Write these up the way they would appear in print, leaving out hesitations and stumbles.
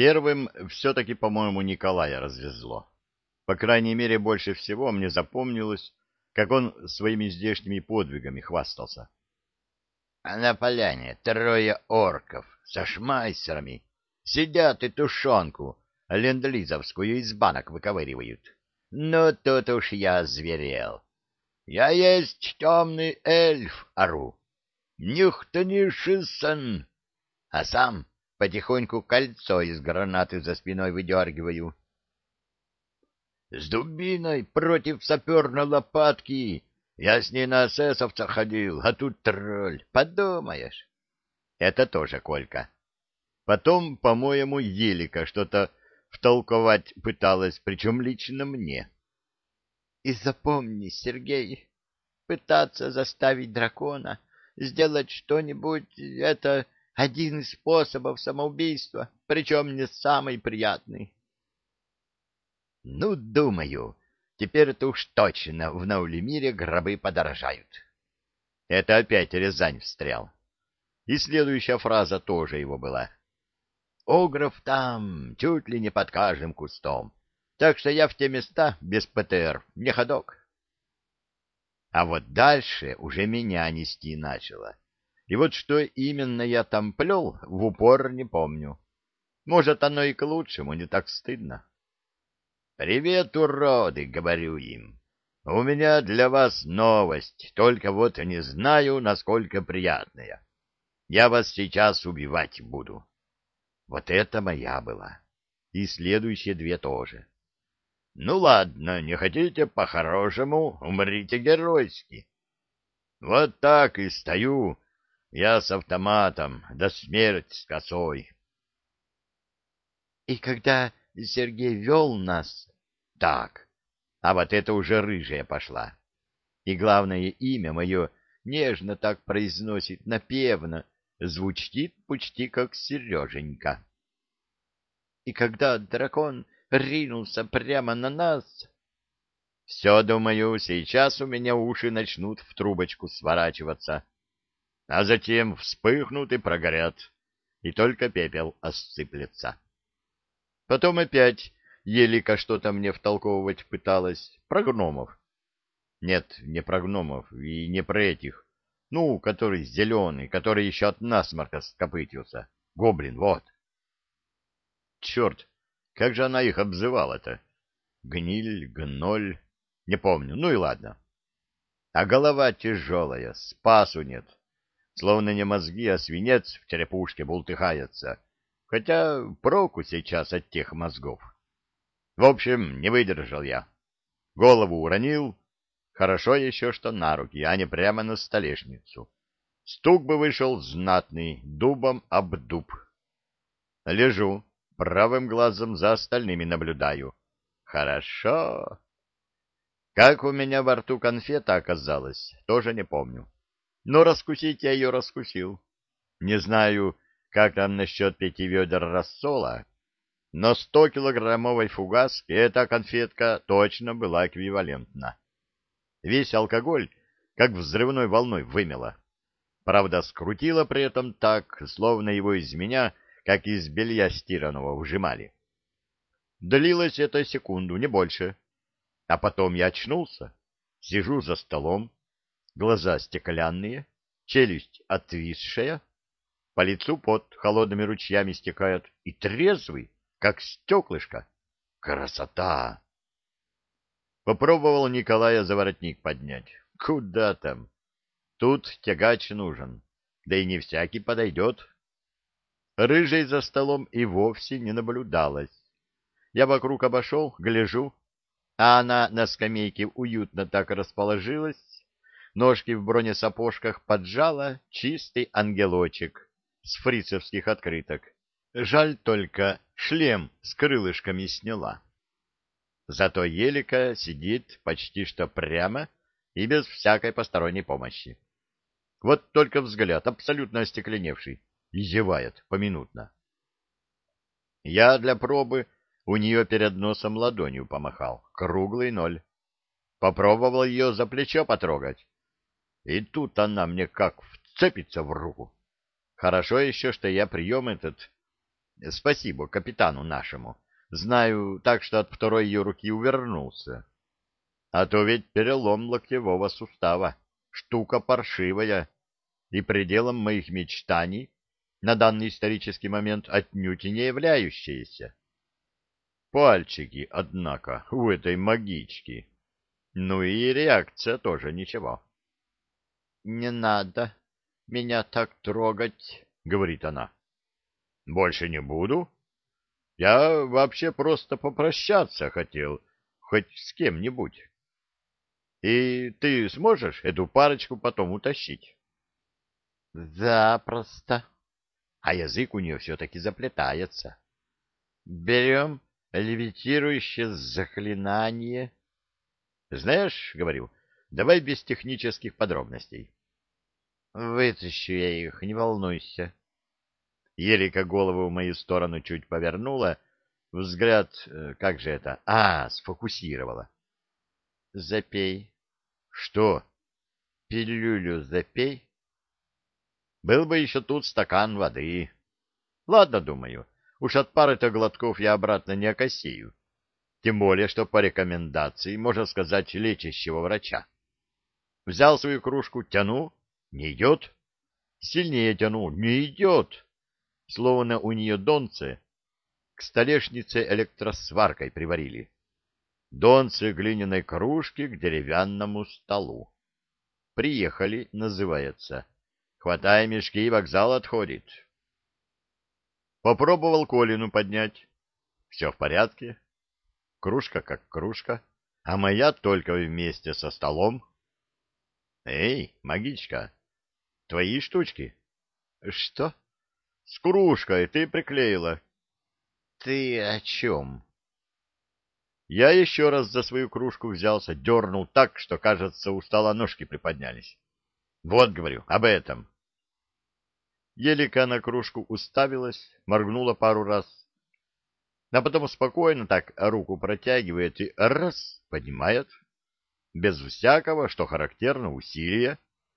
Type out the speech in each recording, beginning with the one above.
Первым все-таки, по-моему, Николая развезло. По крайней мере, больше всего мне запомнилось, как он своими здешними подвигами хвастался. А на поляне трое орков со шмайсерами сидят и тушенку ленд-лизовскую из банок выковыривают. Ну, тут уж я озверел. Я есть темный эльф, ору. Нюхта не шисан. А сам потихоньку кольцо из гранаты за спиной выдергиваю. С дубиной против саперной лопатки. Я с ней на эсэсовца ходил, а тут тролль. Подумаешь. Это тоже Колька. Потом, по-моему, Елика что-то втолковать пыталась, причем лично мне. И запомни, Сергей, пытаться заставить дракона сделать что-нибудь — это один из способов самоубийства, причем не самый приятный. Ну, думаю, теперь-то уж точно в Наулимире гробы подорожают. Это опять Рязань встрял. И следующая фраза тоже его была. Огров там, чуть ли не под каждым кустом, так что я в те места без ПТР не ходок. А вот дальше уже меня нести начало. И вот что именно я там плел, в упор не помню. Может, оно и к лучшему, не так стыдно. «Привет, уроды!» — говорю им. «У меня для вас новость, только вот не знаю, насколько приятная. Я вас сейчас убивать буду». Вот это моя была. И следующие две тоже. Ну ладно, не хотите по-хорошему, умрите геройски. Вот так и стою, я с автоматом, да смерть с косой. И когда Сергей вел нас... Так, а вот это уже рыжая пошла. И главное, имя мое нежно так произносит, напевно, звучит почти как Сереженька. И когда дракон ринулся прямо на нас... Все, думаю, сейчас у меня уши начнут в трубочку сворачиваться, а затем вспыхнут и прогорят, и только пепел осыплется. Потом опять Елика что-то мне втолковывать пыталась про гномов. Нет, не про гномов и не про этих. Ну, который зеленый, который еще от насморка скопытился. Гоблин, вот. Черт, как же она их обзывала-то? Гниль, гноль, не помню, ну и ладно. А голова тяжелая, спасу нет. Словно не мозги, а свинец в черепушке бултыхается. Хотя проку сейчас от тех мозгов. В общем, не выдержал я. Голову уронил. Хорошо еще, что на руки, а не прямо на столешницу. Стук бы вышел знатный, дубом об дуб. Лежу, правым глазом за остальными наблюдаю. Хорошо. Как у меня во рту конфета оказалась, тоже не помню. Но раскусить я ее раскусил. Не знаю, как там насчет 5 ведер рассола, но 100-килограммовой фугаски эта конфетка точно была эквивалентна. Весь алкоголь как взрывной волной вымело. Правда, скрутило при этом так, словно его из меня, как из белья стиранного, выжимали. Длилось это секунду, не больше. А потом я очнулся, сижу за столом, глаза стеклянные, челюсть отвисшая, по лицу пот холодными ручьями стекает и трезвый, как стеклышко. Красота! Попробовал Николая за воротник поднять. Куда там? Тут тягач нужен, да и не всякий подойдет. Рыжей за столом и вовсе не наблюдалось. Я вокруг обошел, гляжу, а она на скамейке уютно так расположилась, ножки в бронесапожках поджала, чистый ангелочек с фрицевских открыток. Жаль только, шлем с крылышками сняла. Зато Елика сидит почти что прямо и без всякой посторонней помощи. Вот только взгляд абсолютно остекленевший и зевает поминутно. Я для пробы у нее перед носом ладонью помахал, круглый ноль. Попробовал ее за плечо потрогать. И тут она мне как вцепится в руку. Хорошо еще, что я прием этот Спасибо капитану нашему. Знаю так, что от второй ее руки увернулся. А то ведь перелом локтевого сустава. Штука паршивая. И пределом моих мечтаний на данный исторический момент отнюдь и не являющаяся. Пальчики, однако, у этой магички. Ну и реакция тоже ничего. — Не надо меня так трогать, — говорит она. — Больше не буду. Я вообще просто попрощаться хотел, хоть с кем-нибудь. И ты сможешь эту парочку потом утащить? — Запросто. А язык у нее все-таки заплетается. Берем левитирующее заклинание. Знаешь, говорю, давай без технических подробностей. Вытащу я их, не волнуйся. Елика голову в мою сторону чуть повернула, взгляд, как же это, сфокусировала. Запей. Что? Пилюлю запей. Был бы еще тут стакан воды. Ладно, думаю, уж от пары-то глотков я обратно не окосею. Тем более, что по рекомендации, можно сказать, лечащего врача. Взял свою кружку, тяну, не идет. Сильнее тяну, не идет. Словно у нее донце к столешнице электросваркой приварили. Донце глиняной кружки к деревянному столу. Приехали, называется. Хватай мешки, вокзал отходит. Попробовал Колину поднять. Все в порядке. Кружка как кружка, а моя только вместе со столом. Эй, магичка, твои штучки? Что? С кружкой ты приклеила. Ты о чем? Я еще раз за свою кружку взялся, дернул так, что, кажется, у стола ножки приподнялись. Вот, говорю, об этом. Елика на кружку уставилась, моргнула пару раз, а потом спокойно так руку протягивает и раз поднимает, без всякого, что характерно, усилия.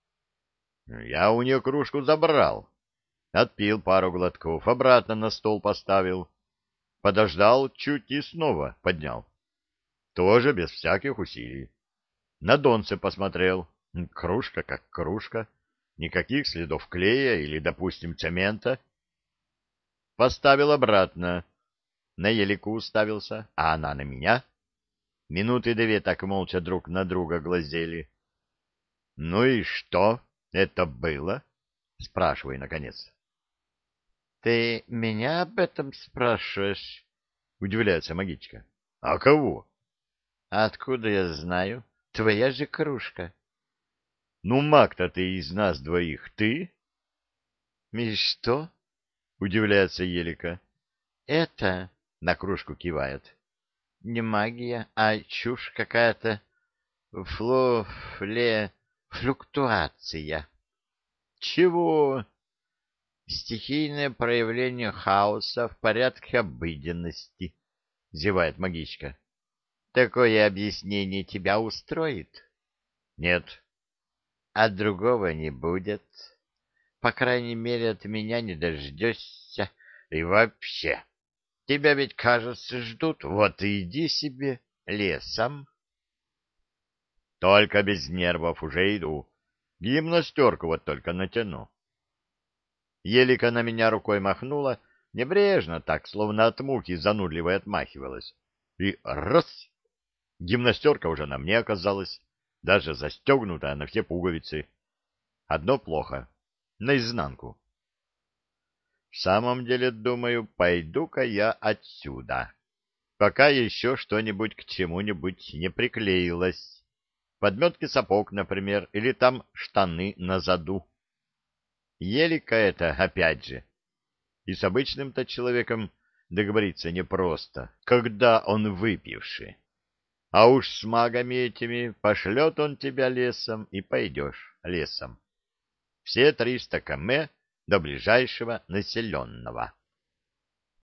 Я у нее кружку забрал, отпил пару глотков, обратно на стол поставил, подождал чуть и снова поднял. Тоже без всяких усилий. На донце посмотрел. Кружка как кружка. Никаких следов клея или, допустим, цемента. Поставил обратно. На Елику уставился, а она на меня. Минуты две так молча друг на друга глазели. — Ну и что это было? — спрашиваю, наконец. — Ты меня об этом спрашиваешь? — удивляется магичка. — А кого? — Откуда я знаю? Твоя же кружка. — Ну, маг-то ты из нас двоих, ты? — И что? — удивляется Елика. — Это, — на кружку кивает, — не магия, а чушь какая-то. Флюктуация. — Чего? — Стихийное проявление хаоса в порядке обыденности, — зевает магичка. — Такое объяснение тебя устроит? — Нет. — А другого не будет. По крайней мере, от меня не дождешься. И вообще, тебя ведь, кажется, ждут. Вот и иди себе лесом. Только без нервов уже иду. Гимнастерку вот только натяну. Елика на меня рукой махнула, небрежно так, словно от мухи занудливой отмахивалась. И раз! Гимнастерка уже на мне оказалась, даже застегнутая на все пуговицы. Одно плохо — наизнанку. В самом деле, думаю, пойду-ка я отсюда, пока еще что-нибудь к чему-нибудь не приклеилось. Подметки сапог, например, или там штаны на заду. Елика это, опять же. И с обычным-то человеком договориться непросто, когда он выпивший. А уж с магами этими пошлет он тебя лесом, и пойдешь лесом. Все 300 км до ближайшего населенного.